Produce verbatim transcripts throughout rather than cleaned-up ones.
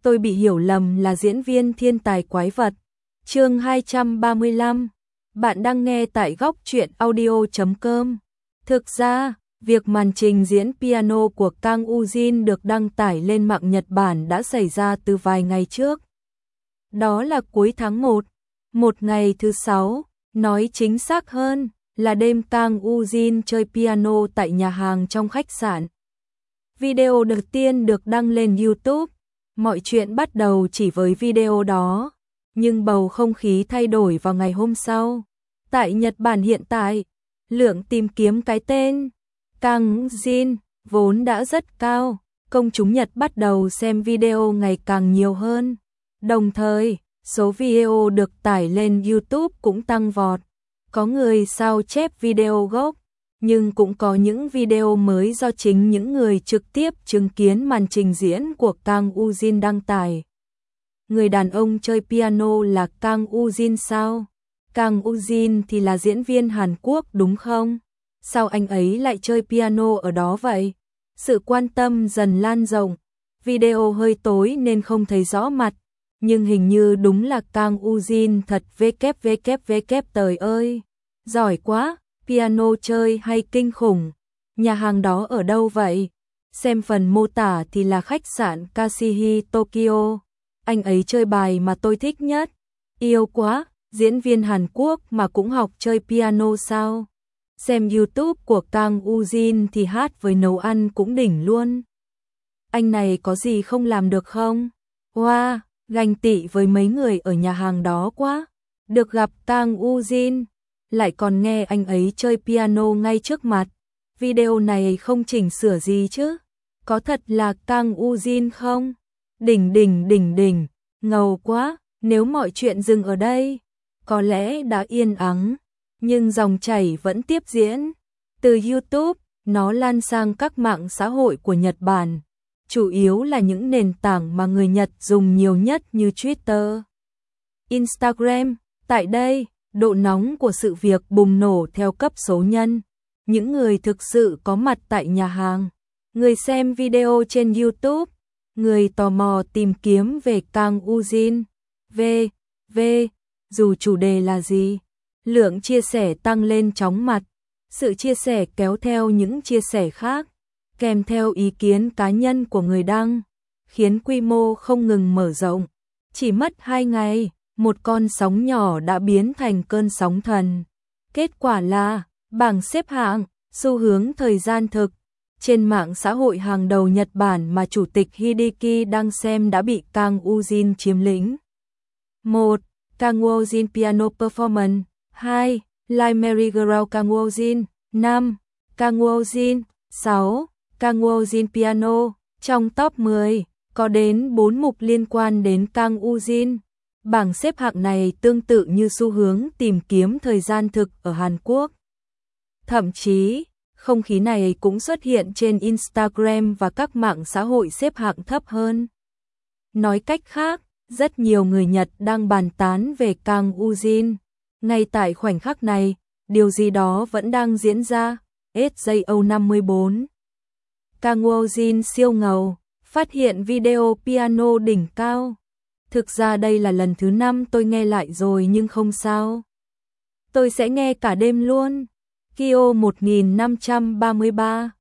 tôi bị hiểu lầm là diễn viên thiên tài quái vật. Chương hai trăm ba mươi lăm. Bạn đang nghe tại góc truyện audio chấm com. Thực ra, việc màn trình diễn piano của Kang Woo-jin được đăng tải lên mạng Nhật Bản đã xảy ra từ vài ngày trước. Đó là cuối tháng một, một ngày thứ sáu, nói chính xác hơn là đêm Kang Woo-jin chơi piano tại nhà hàng trong khách sạn. Video đầu tiên được đăng lên YouTube. Mọi chuyện bắt đầu chỉ với video đó, nhưng bầu không khí thay đổi vào ngày hôm sau. Tại Nhật Bản hiện tại, lượng tìm kiếm cái tên Kang Woo-jin vốn đã rất cao, công chúng Nhật bắt đầu xem video ngày càng nhiều hơn. Đồng thời, số video được tải lên YouTube cũng tăng vọt. Có người sao chép video gốc, nhưng cũng có những video mới do chính những người trực tiếp chứng kiến màn trình diễn của Kang Woo-jin đăng tải. Người đàn ông chơi piano là Kang Woo-jin sao? Kang Woo-jin thì là diễn viên Hàn Quốc đúng không? Sao anh ấy lại chơi piano ở đó vậy? Sự quan tâm dần lan rộng. Video hơi tối nên không thấy rõ mặt, nhưng hình như đúng là Kang Woo-jin thật www trời ơi. Giỏi quá, piano chơi hay kinh khủng. Nhà hàng đó ở đâu vậy? Xem phần mô tả thì là khách sạn Kashihi Tokyo. Anh ấy chơi bài mà tôi thích nhất. Yêu quá, diễn viên Hàn Quốc mà cũng học chơi piano sao? Xem YouTube của Kang Woo-jin thì hát với nấu ăn cũng đỉnh luôn. Anh này có gì không làm được không? Wow, ganh tị với mấy người ở nhà hàng đó quá. Được gặp Kang Woo-jin, lại còn nghe anh ấy chơi piano ngay trước mặt. Video này không chỉnh sửa gì chứ? Có thật là Kang Woo-jin không? Đỉnh đỉnh đỉnh đỉnh, ngầu quá, nếu mọi chuyện dừng ở đây, có lẽ đã yên ắng, nhưng dòng chảy vẫn tiếp diễn. Từ YouTube, nó lan sang các mạng xã hội của Nhật Bản, chủ yếu là những nền tảng mà người Nhật dùng nhiều nhất như Twitter, Instagram. Tại đây, độ nóng của sự việc bùng nổ theo cấp số nhân. Những người thực sự có mặt tại nhà hàng, người xem video trên YouTube, người tò mò tìm kiếm về Kang Woo-jin, v, v, dù chủ đề là gì, lượng chia sẻ tăng lên chóng mặt. Sự chia sẻ kéo theo những chia sẻ khác, kèm theo ý kiến cá nhân của người đăng, khiến quy mô không ngừng mở rộng. Chỉ mất hai ngày, một con sóng nhỏ đã biến thành cơn sóng thần. Kết quả là, bảng xếp hạng, xu hướng thời gian thực, trên mạng xã hội hàng đầu Nhật Bản mà Chủ tịch Hideki đang xem đã bị Kang Woo-jin chiếm lĩnh. một. Kang Woo-jin Piano Performance. hai. Live Merry-Go-Round Kang Woo-jin. năm. Kang Woo-jin. sáu. Kang Woo-jin Piano. Trong top mười, có đến bốn mục liên quan đến Kang Woo-jin. Bảng xếp hạng này tương tự như xu hướng tìm kiếm thời gian thực ở Hàn Quốc. Thậm chí, không khí này cũng xuất hiện trên Instagram và các mạng xã hội xếp hạng thấp hơn. Nói cách khác, rất nhiều người Nhật đang bàn tán về Kang Woo-jin. Ngay tại khoảnh khắc này, điều gì đó vẫn đang diễn ra. ét gi o năm mươi bốn. Kang Woo-jin siêu ngầu, phát hiện video piano đỉnh cao. Thực ra đây là lần thứ năm tôi nghe lại rồi nhưng không sao. Tôi sẽ nghe cả đêm luôn. Kyo một nghìn năm trăm ba mươi ba.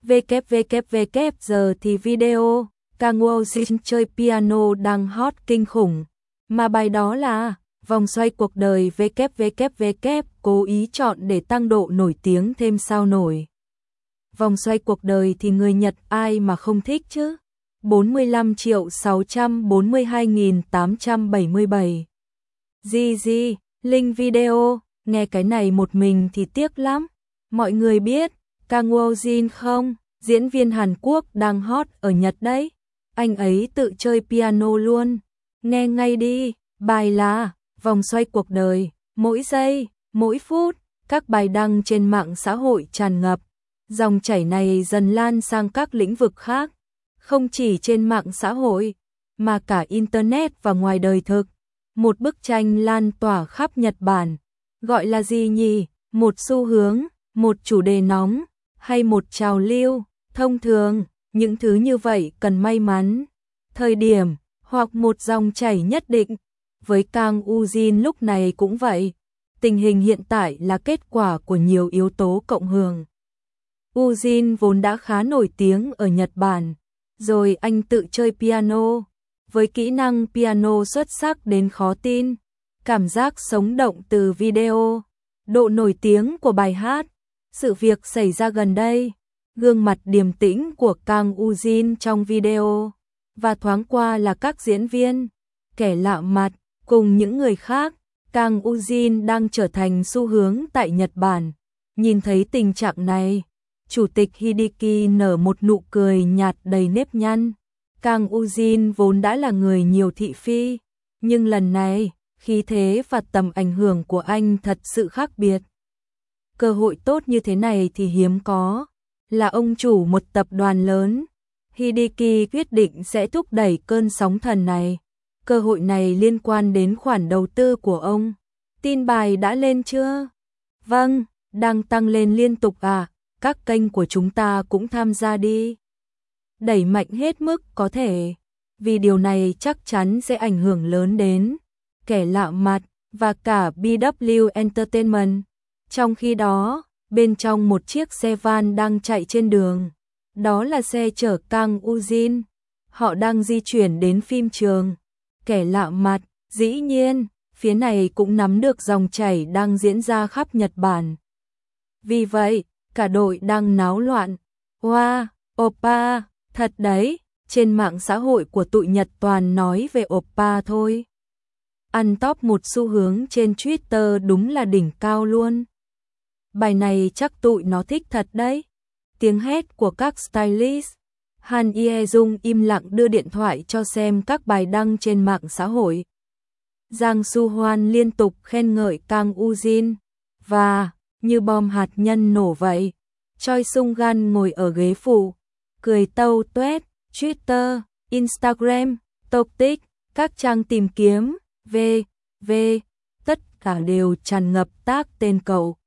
www giờ thì video Kang Woo-jin chơi piano đang hot kinh khủng. Mà bài đó là Vòng xoay cuộc đời www cố ý chọn để tăng độ nổi tiếng thêm sao nổi. Vòng xoay cuộc đời thì người Nhật ai mà không thích chứ. bốn mươi lăm triệu sáu trăm bốn mươi hai nghìn tám trăm bảy mươi bảy. Gì gì, link video, nghe cái này một mình thì tiếc lắm. Mọi người biết, Kang Woo-jin không, diễn viên Hàn Quốc đang hot ở Nhật đấy. Anh ấy tự chơi piano luôn. Nghe ngay đi, bài là Vòng xoay cuộc đời, mỗi giây, mỗi phút, các bài đăng trên mạng xã hội tràn ngập. Dòng chảy này dần lan sang các lĩnh vực khác. Không chỉ trên mạng xã hội, mà cả Internet và ngoài đời thực. Một bức tranh lan tỏa khắp Nhật Bản. Gọi là gì nhỉ? Một xu hướng, một chủ đề nóng, hay một trào lưu? Thông thường, những thứ như vậy cần may mắn, thời điểm, hoặc một dòng chảy nhất định. Với Kang Ujin lúc này cũng vậy. Tình hình hiện tại là kết quả của nhiều yếu tố cộng hưởng. Ujin vốn đã khá nổi tiếng ở Nhật Bản, rồi anh tự chơi piano, với kỹ năng piano xuất sắc đến khó tin, cảm giác sống động từ video, độ nổi tiếng của bài hát, sự việc xảy ra gần đây, gương mặt điềm tĩnh của Kang Ujin trong video, và thoáng qua là các diễn viên, kẻ lạ mặt, cùng những người khác. Kang Ujin đang trở thành xu hướng tại Nhật Bản. Nhìn thấy tình trạng này, Chủ tịch Hideki nở một nụ cười nhạt đầy nếp nhăn. Kang Ujin vốn đã là người nhiều thị phi, nhưng lần này, khí thế và tầm ảnh hưởng của anh thật sự khác biệt. Cơ hội tốt như thế này thì hiếm có, là ông chủ một tập đoàn lớn. Hideki quyết định sẽ thúc đẩy cơn sóng thần này. Cơ hội này liên quan đến khoản đầu tư của ông. Tin bài đã lên chưa? Vâng, đang tăng lên liên tục à, các kênh của chúng ta cũng tham gia đi. Đẩy mạnh hết mức có thể, vì điều này chắc chắn sẽ ảnh hưởng lớn đến kẻ lạ mặt và cả bê vê Entertainment. Trong khi đó, bên trong một chiếc xe van đang chạy trên đường, đó là xe chở Kang Ujin. Họ đang di chuyển đến phim trường. Kẻ lạ mặt, dĩ nhiên, phía này cũng nắm được dòng chảy đang diễn ra khắp Nhật Bản. Vì vậy, cả đội đang náo loạn. Wow, oppa, thật đấy, trên mạng xã hội của tụi Nhật toàn nói về oppa thôi. Ăn top một xu hướng trên Twitter đúng là đỉnh cao luôn. Bài này chắc tụi nó thích thật đấy. Tiếng hét của các stylist. Han Ye-jung im lặng đưa điện thoại cho xem các bài đăng trên mạng xã hội. Giang Su-hoan liên tục khen ngợi Kang Ujin, và, như bom hạt nhân nổ vậy, Choi Sung-gan ngồi ở ghế phụ, cười tâu tuét. Twitter, Instagram, TikTok, các trang tìm kiếm, v, v, tất cả đều tràn ngập tác tên cậu.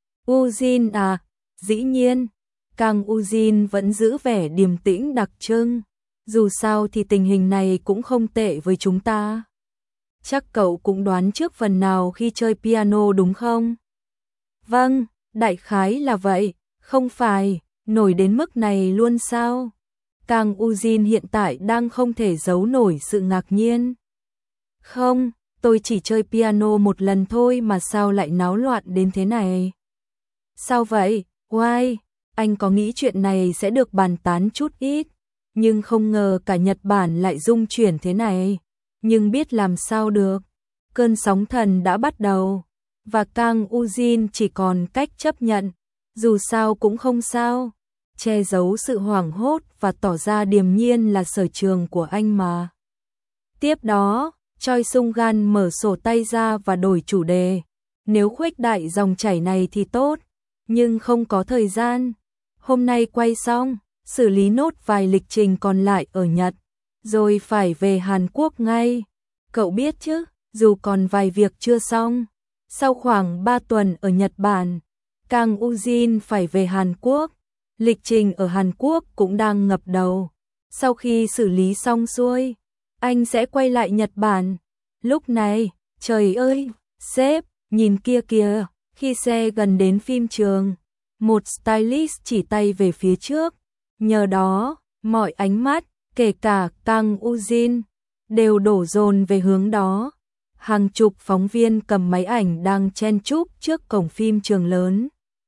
Ujin à, dĩ nhiên. Kang Ujin vẫn giữ vẻ điềm tĩnh đặc trưng. Dù sao thì tình hình này cũng không tệ với chúng ta. Chắc cậu cũng đoán trước phần nào khi chơi piano đúng không? Vâng, đại khái là vậy. Không phải, nổi đến mức này luôn sao? Kang Ujin hiện tại đang không thể giấu nổi sự ngạc nhiên. Không, tôi chỉ chơi piano một lần thôi mà sao lại náo loạn đến thế này? Sao vậy? Why? Anh có nghĩ chuyện này sẽ được bàn tán chút ít, nhưng không ngờ cả Nhật Bản lại rung chuyển thế này. Nhưng biết làm sao được, cơn sóng thần đã bắt đầu, và Kang Ujin chỉ còn cách chấp nhận, dù sao cũng không sao, che giấu sự hoảng hốt và tỏ ra điềm nhiên là sở trường của anh mà. Tiếp đó, Choi Sung-gan mở sổ tay ra và đổi chủ đề. Nếu khuếch đại dòng chảy này thì tốt, nhưng không có thời gian. Hôm nay quay xong, xử lý nốt vài lịch trình còn lại ở Nhật, rồi phải về Hàn Quốc ngay. Cậu biết chứ, dù còn vài việc chưa xong, sau khoảng ba tuần ở Nhật Bản, Kang Ujin phải về Hàn Quốc. Lịch trình ở Hàn Quốc cũng đang ngập đầu. Sau khi xử lý xong xuôi, anh sẽ quay lại Nhật Bản. Lúc này, trời ơi, sếp, nhìn kia kìa, khi xe gần đến phim trường, một stylist chỉ tay về phía trước. Nhờ đó, mọi ánh mắt, kể cả Kang Ujin, đều đổ dồn về hướng đó. Hàng chục phóng viên cầm máy ảnh đang chen chúc trước cổng phim trường lớn.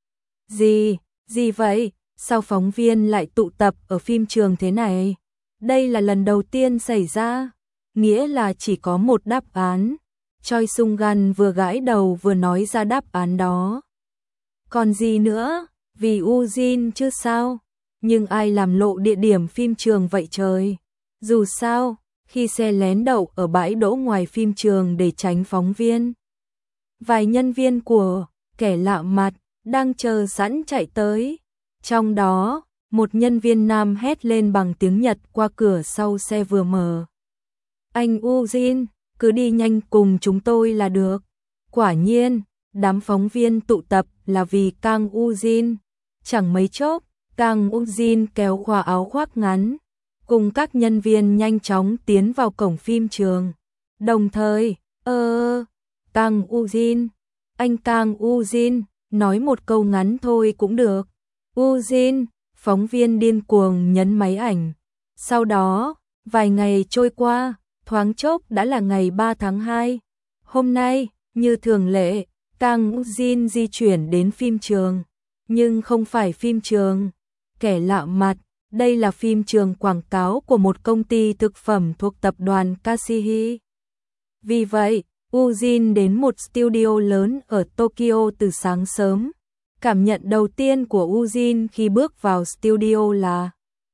Gì, gì vậy? Sao phóng viên lại tụ tập ở phim trường thế này? Đây là lần đầu tiên xảy ra, nghĩa là chỉ có một đáp án. Choi Sung-gan vừa gãi đầu vừa nói ra đáp án đó. Còn gì nữa, vì Ujin chứ sao? Nhưng ai làm lộ địa điểm phim trường vậy trời? Dù sao, khi xe lén đậu ở bãi đỗ ngoài phim trường để tránh phóng viên, vài nhân viên của kẻ lạ mặt đang chờ sẵn chạy tới. Trong đó, một nhân viên nam hét lên bằng tiếng Nhật qua cửa sau xe vừa mở. Anh Ujin, cứ đi nhanh cùng chúng tôi là được. Quả nhiên, đám phóng viên tụ tập là vì Kang Ujin. Chẳng mấy chốc, Kang Ujin kéo qua áo khoác ngắn, cùng các nhân viên nhanh chóng tiến vào cổng phim trường. Đồng thời, ơ, Kang Woo-jin, anh Kang Woo-jin, nói một câu ngắn thôi cũng được. Woo-jin, phóng viên điên cuồng nhấn máy ảnh. Sau đó, vài ngày trôi qua, thoáng chốc đã là ngày ba tháng hai. Hôm nay, như thường lệ, Kang Woo-jin di chuyển đến phim trường. Nhưng không phải phim trường kẻ lạ mặt, đây là phim trường quảng cáo của một công ty thực phẩm thuộc tập đoàn Kashihi. Vì vậy, Woo-jin đến một studio lớn ở Tokyo từ sáng sớm. Cảm nhận đầu tiên của Woo-jin khi bước vào studio là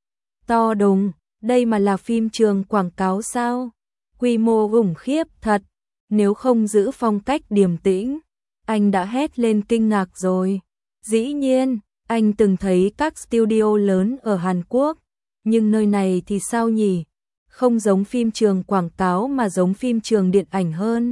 to đùng, đây mà là phim trường quảng cáo sao? Quy mô khủng khiếp thật, nếu không giữ phong cách điềm tĩnh, anh đã hét lên kinh ngạc rồi. Dĩ nhiên, anh từng thấy các studio lớn ở Hàn Quốc, nhưng nơi này thì sao nhỉ? Không giống phim trường quảng cáo mà giống phim trường điện ảnh hơn.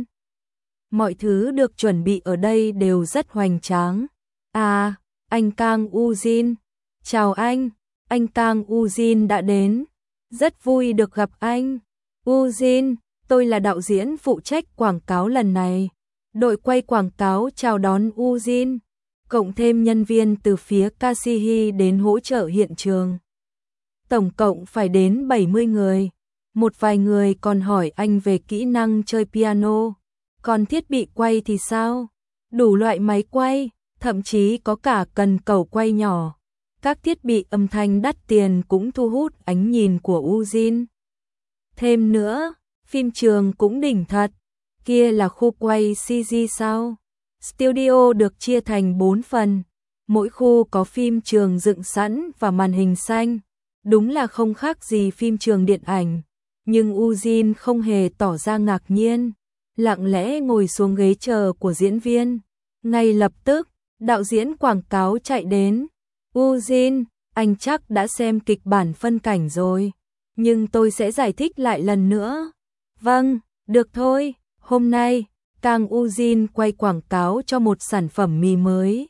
Mọi thứ được chuẩn bị ở đây đều rất hoành tráng. À, anh Kang Woo-jin. Chào anh, anh Kang Woo-jin đã đến. Rất vui được gặp anh. Woo-jin, tôi là đạo diễn phụ trách quảng cáo lần này. Đội quay quảng cáo chào đón Woo-jin, cộng thêm nhân viên từ phía Kashihi đến hỗ trợ hiện trường. Tổng cộng phải đến bảy mươi người. Một vài người còn hỏi anh về kỹ năng chơi piano. Còn thiết bị quay thì sao? Đủ loại máy quay, thậm chí có cả cần cầu quay nhỏ. Các thiết bị âm thanh đắt tiền cũng thu hút ánh nhìn của Woo-jin. Thêm nữa, phim trường cũng đỉnh thật. Kia là khu quay xê giê sao? Studio được chia thành bốn phần. Mỗi khu có phim trường dựng sẵn và màn hình xanh. Đúng là không khác gì phim trường điện ảnh. Nhưng Woo-jin không hề tỏ ra ngạc nhiên. Lặng lẽ ngồi xuống ghế chờ của diễn viên. Ngay lập tức, đạo diễn quảng cáo chạy đến. Woo-jin, anh chắc đã xem kịch bản phân cảnh rồi. Nhưng tôi sẽ giải thích lại lần nữa. Vâng, được thôi. Hôm nay, Kang Woo-jin quay quảng cáo cho một sản phẩm mì mới.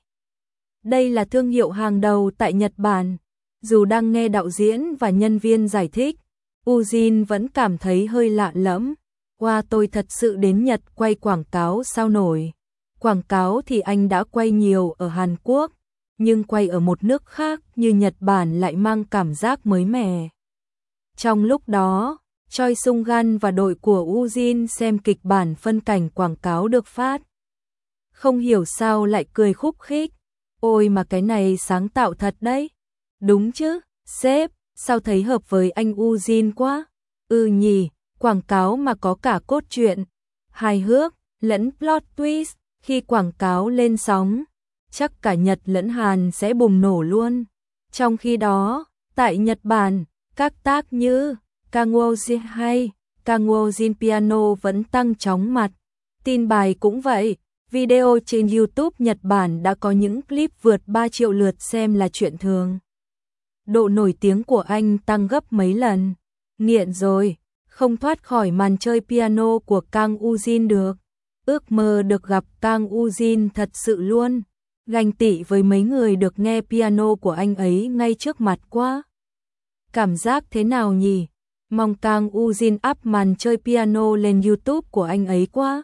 Đây là thương hiệu hàng đầu tại Nhật Bản. Dù đang nghe đạo diễn và nhân viên giải thích, Woo-jin vẫn cảm thấy hơi lạ lẫm. Wow, tôi thật sự đến Nhật quay quảng cáo sao nổi. Quảng cáo thì anh đã quay nhiều ở Hàn Quốc, nhưng quay ở một nước khác như Nhật Bản lại mang cảm giác mới mẻ. Trong lúc đó, Choi Sung-gan và đội của Woo-jin xem kịch bản phân cảnh quảng cáo được phát. Không hiểu sao lại cười khúc khích. Ôi mà cái này sáng tạo thật đấy. Đúng chứ, sếp, sao thấy hợp với anh Woo-jin quá. Ừ nhỉ, quảng cáo mà có cả cốt truyện, hài hước, lẫn plot twist, khi quảng cáo lên sóng, chắc cả Nhật lẫn Hàn sẽ bùng nổ luôn. Trong khi đó, tại Nhật Bản, các tác như Kang Woo-jin hay Kang Woo-jin Piano vẫn tăng chóng mặt. Tin bài cũng vậy, video trên YouTube Nhật Bản đã có những clip vượt ba triệu lượt xem là chuyện thường. Độ nổi tiếng của anh tăng gấp mấy lần. Nghiện rồi, không thoát khỏi màn chơi piano của Kang Woo-jin được. Ước mơ được gặp Kang Woo-jin thật sự luôn. Ganh tị với mấy người được nghe piano của anh ấy ngay trước mặt quá. Cảm giác thế nào nhỉ? Mong Kang Woo-jin up màn chơi piano lên YouTube của anh ấy quá.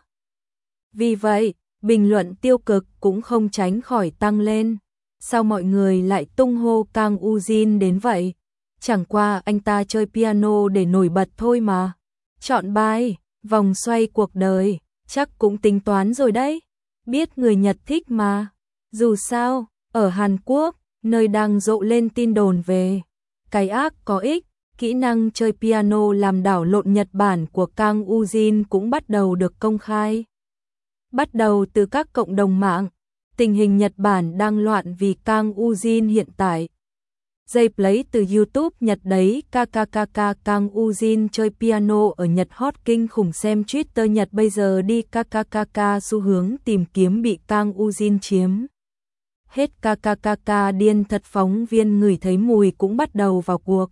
Vì vậy, bình luận tiêu cực cũng không tránh khỏi tăng lên. Sao mọi người lại tung hô Kang Woo-jin đến vậy? Chẳng qua anh ta chơi piano để nổi bật thôi mà. Chọn bài, vòng xoay cuộc đời, chắc cũng tính toán rồi đấy. Biết người Nhật thích mà. Dù sao, ở Hàn Quốc, nơi đang rộ lên tin đồn về cái ác có ích, kỹ năng chơi piano làm đảo lộn Nhật Bản của Kang Woo-jin cũng bắt đầu được công khai. Bắt đầu từ các cộng đồng mạng, tình hình Nhật Bản đang loạn vì Kang Woo-jin hiện tại. Dây play từ YouTube Nhật đấy, kkk Kang Woo-jin chơi piano ở Nhật hot kinh khủng, xem Twitter Nhật bây giờ đi kkk xu hướng tìm kiếm bị Kang Woo-jin chiếm. Hết kkk điên thật, phóng viên ngửi thấy mùi cũng bắt đầu vào cuộc.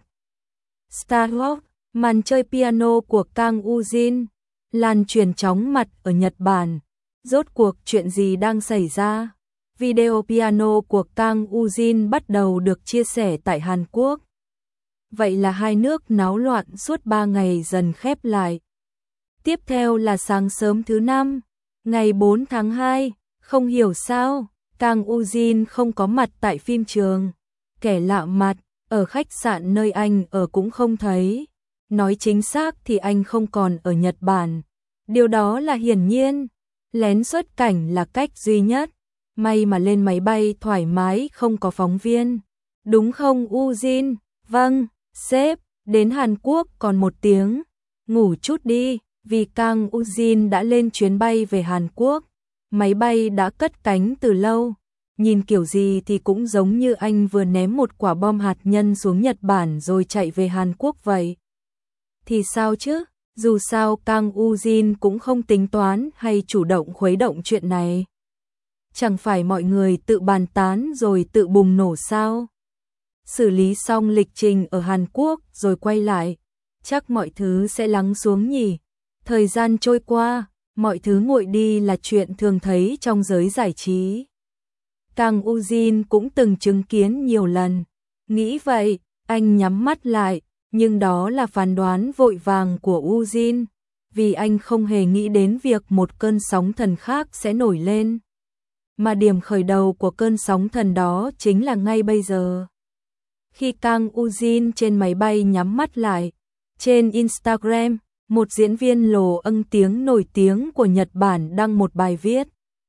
Star Wars, màn chơi piano của Kang Woo-jin lan truyền chóng mặt ở Nhật Bản. Rốt cuộc chuyện gì đang xảy ra? Video piano của Kang Woo-jin bắt đầu được chia sẻ tại Hàn Quốc. vậy là hai nước náo loạn suốt ba ngày dần khép lại. Tiếp theo là sáng sớm thứ năm, ngày bốn tháng hai, không hiểu sao, Kang Eugene không có mặt tại phim trường. Kẻ lạ mặt, ở khách sạn nơi anh ở cũng không thấy. Nói chính xác thì anh không còn ở Nhật Bản. Điều đó là hiển nhiên. Lén xuất cảnh là cách duy nhất. May mà lên máy bay thoải mái không có phóng viên. Đúng không Eugene? Vâng, sếp, đến Hàn Quốc còn một tiếng. Ngủ chút đi, vì Kang Eugene đã lên chuyến bay về Hàn Quốc. Máy bay đã cất cánh từ lâu. Nhìn kiểu gì thì cũng giống như anh vừa ném một quả bom hạt nhân xuống Nhật Bản rồi chạy về Hàn Quốc vậy. Thì sao chứ? Dù sao Kang Eugene cũng không tính toán hay chủ động khuấy động chuyện này. Chẳng phải mọi người tự bàn tán rồi tự bùng nổ sao? Xử lý xong lịch trình ở Hàn Quốc rồi quay lại, chắc mọi thứ sẽ lắng xuống nhỉ. Thời gian trôi qua, mọi thứ nguội đi là chuyện thường thấy trong giới giải trí. Kang Eugene cũng từng chứng kiến nhiều lần. Nghĩ vậy, anh nhắm mắt lại, nhưng đó là phán đoán vội vàng của Eugene, vì anh không hề nghĩ đến việc một cơn sóng thần khác sẽ nổi lên. Mà điểm khởi đầu của cơn sóng thần đó chính là ngay bây giờ. Khi Kang Eugene trên máy bay nhắm mắt lại, trên Instagram, một diễn viên lồ âng tiếng nổi tiếng của Nhật Bản đăng một bài viết.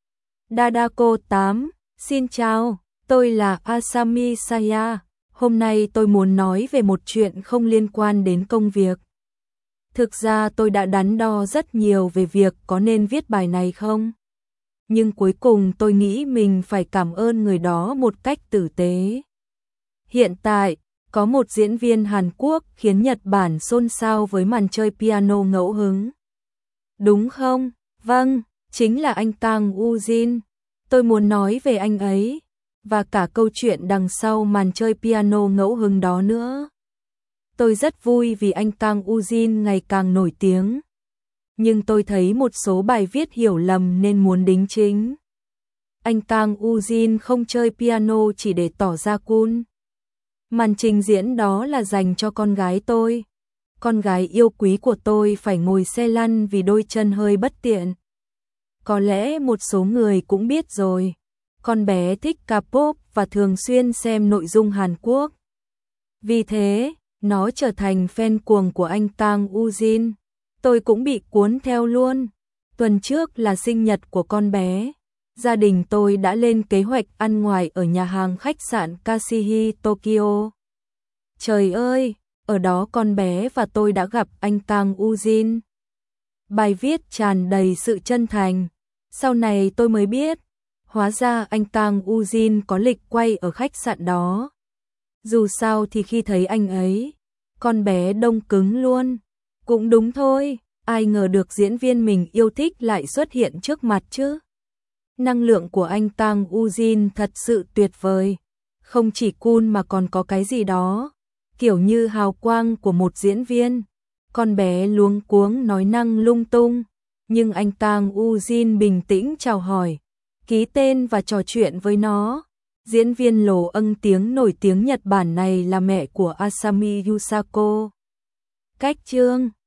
Dadako tám, xin chào, tôi là Asami Saya, hôm nay tôi muốn nói về một chuyện không liên quan đến công việc. Thực ra tôi đã đắn đo rất nhiều về việc có nên viết bài này không. Nhưng cuối cùng tôi nghĩ mình phải cảm ơn người đó một cách tử tế. Hiện tại, có một diễn viên Hàn Quốc khiến Nhật Bản xôn xao với màn chơi piano ngẫu hứng. Đúng không? Vâng, chính là anh Kang Eugene. Tôi muốn nói về anh ấy, và cả câu chuyện đằng sau màn chơi piano ngẫu hứng đó nữa. Tôi rất vui vì anh Kang Eugene ngày càng nổi tiếng. Nhưng tôi thấy một số bài viết hiểu lầm nên muốn đính chính. Anh Kang Eugene không chơi piano chỉ để tỏ ra cool. Màn trình diễn đó là dành cho con gái tôi. Con gái yêu quý của tôi phải ngồi xe lăn vì đôi chân hơi bất tiện. Có lẽ một số người cũng biết rồi. Con bé thích K-pop và thường xuyên xem nội dung Hàn Quốc. Vì thế, nó trở thành fan cuồng của anh Kang Eugene. Tôi cũng bị cuốn theo luôn. Tuần trước là sinh nhật của con bé. Gia đình tôi đã lên kế hoạch ăn ngoài ở nhà hàng khách sạn Kashihi Tokyo. Trời ơi, ở đó con bé và tôi đã gặp anh Kang Eugene. Bài viết tràn đầy sự chân thành. Sau này tôi mới biết, hóa ra anh Kang Eugene có lịch quay ở khách sạn đó. Dù sao thì khi thấy anh ấy, con bé đông cứng luôn. Cũng đúng thôi, ai ngờ được diễn viên mình yêu thích lại xuất hiện trước mặt chứ. Năng lượng của anh Kang Eugene thật sự tuyệt vời. Không chỉ cool mà còn có cái gì đó, kiểu như hào quang của một diễn viên. Con bé luống cuống nói năng lung tung, nhưng anh Kang Eugene bình tĩnh chào hỏi, ký tên và trò chuyện với nó. Diễn viên lồ âng tiếng nổi tiếng Nhật Bản này là mẹ của Asami Yusako. Cách chương